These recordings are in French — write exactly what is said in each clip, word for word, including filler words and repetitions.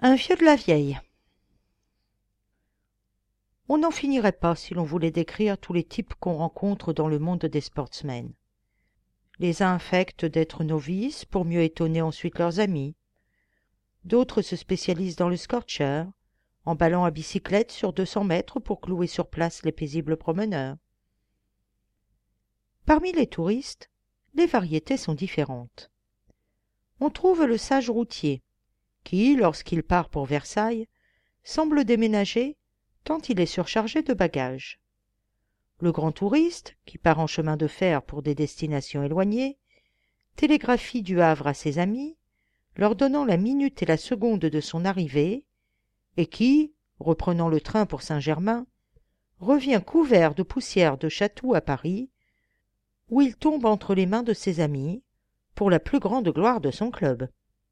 Un vieux de la vieille. On n'en finirait pas si l'on voulait décrire tous les types qu'on rencontre dans le monde des sportsmen. Les uns affectent d'être novices pour mieux étonner ensuite leurs amis. D'autres se spécialisent dans le scorcher, emballant à bicyclette sur deux cents mètres pour clouer sur place les paisibles promeneurs. Parmi les touristes, les variétés sont différentes. On trouve le sage routier, qui, lorsqu'il part pour Versailles, semble déménager tant il est surchargé de bagages. Le grand touriste, qui part en chemin de fer pour des destinations éloignées, télégraphie du Havre à ses amis, leur donnant la minute et la seconde de son arrivée, et qui, reprenant le train pour Saint-Germain, revient couvert de poussière de Chatou à Paris, où il tombe entre les mains de ses amis, pour la plus grande gloire de son club.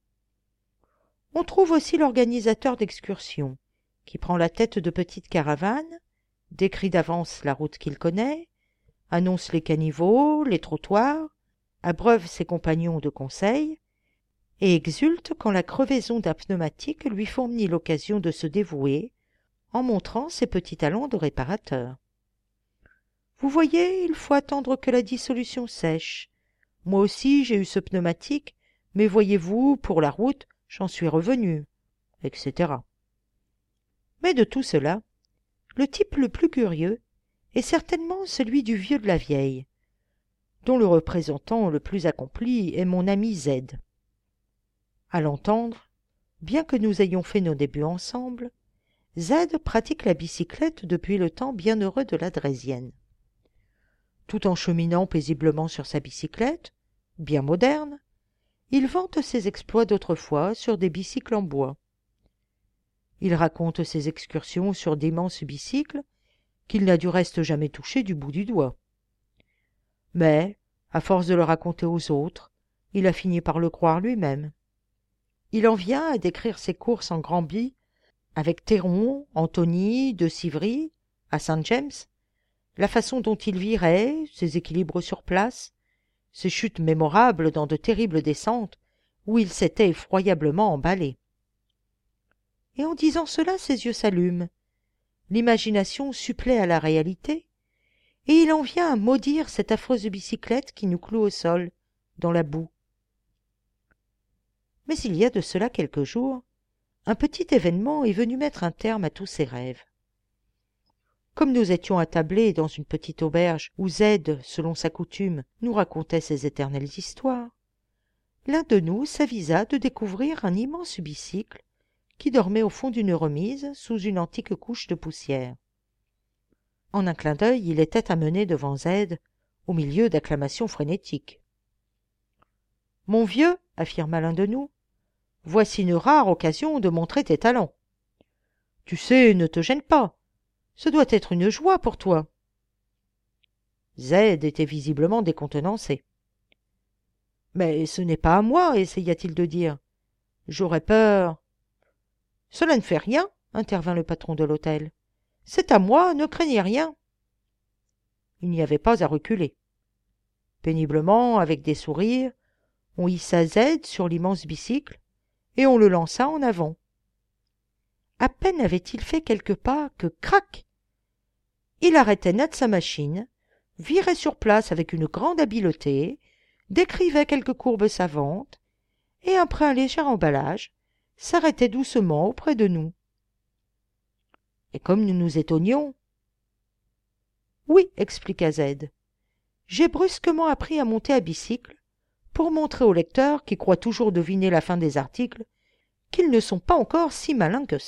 On trouve aussi l'organisateur d'excursions, qui prend la tête de petites caravanes, décrit d'avance la route qu'il connaît, annonce les caniveaux, les trottoirs, abreuve ses compagnons de conseils, et exulte quand la crevaison d'un pneumatique lui fournit l'occasion de se dévouer en montrant ses petits talents de réparateur. Vous voyez, il faut attendre que la dissolution sèche. Moi aussi j'ai eu ce pneumatique, mais voyez-vous, pour la route, j'en suis revenu, et cetera. Mais de tout cela, le type le plus curieux est certainement celui du vieux de la vieille, dont le représentant le plus accompli est mon ami Z. À l'entendre, bien que nous ayons fait nos débuts ensemble, Z pratique la bicyclette depuis le temps bienheureux de la Draisienne. Tout en cheminant paisiblement sur sa bicyclette, bien moderne, il vante ses exploits d'autrefois sur des bicycles en bois. Il raconte ses excursions sur d'immenses bicycles qu'il n'a du reste jamais touchés du bout du doigt. Mais, à force de le raconter aux autres, il a fini par le croire lui-même. Il en vient à décrire ses courses en Granby avec Théron, Antony, De Civry, à Saint-James, la façon dont il virait, ses équilibres sur place, ses chutes mémorables dans de terribles descentes où il s'était effroyablement emballé. Et en disant cela, ses yeux s'allument, l'imagination supplée à la réalité, et il en vient à maudire cette affreuse bicyclette qui nous cloue au sol, dans la boue. Mais il y a de cela quelques jours, un petit événement est venu mettre un terme à tous ses rêves. Comme nous étions attablés dans une petite auberge où Z, selon sa coutume, nous racontait ses éternelles histoires, l'un de nous s'avisa de découvrir un immense bicycle qui dormait au fond d'une remise sous une antique couche de poussière. En un clin d'œil, il était amené devant Z, au milieu d'acclamations frénétiques. « Mon vieux, affirma l'un de nous, voici une rare occasion de montrer tes talents. Tu sais, ne te gêne pas. Ce doit être une joie pour toi. » Z était visiblement décontenancé. « Mais ce n'est pas à moi, essaya-t-il de dire. J'aurais peur. »« Cela ne fait rien, intervint le patron de l'hôtel. C'est à moi, ne craignez rien. » Il n'y avait pas à reculer. Péniblement, avec des sourires, on hissa Z sur l'immense bicycle et on le lança en avant. À peine avait-il fait quelques pas que, crac, il arrêtait net sa machine, virait sur place avec une grande habileté, décrivait quelques courbes savantes, et après un léger emballage, s'arrêtait doucement auprès de nous. Et comme nous nous étonnions, « Oui, expliqua Z, j'ai brusquement appris à monter à bicycle pour montrer aux lecteurs qui croient toujours deviner la fin des articles qu'ils ne sont pas encore si malins que ça. »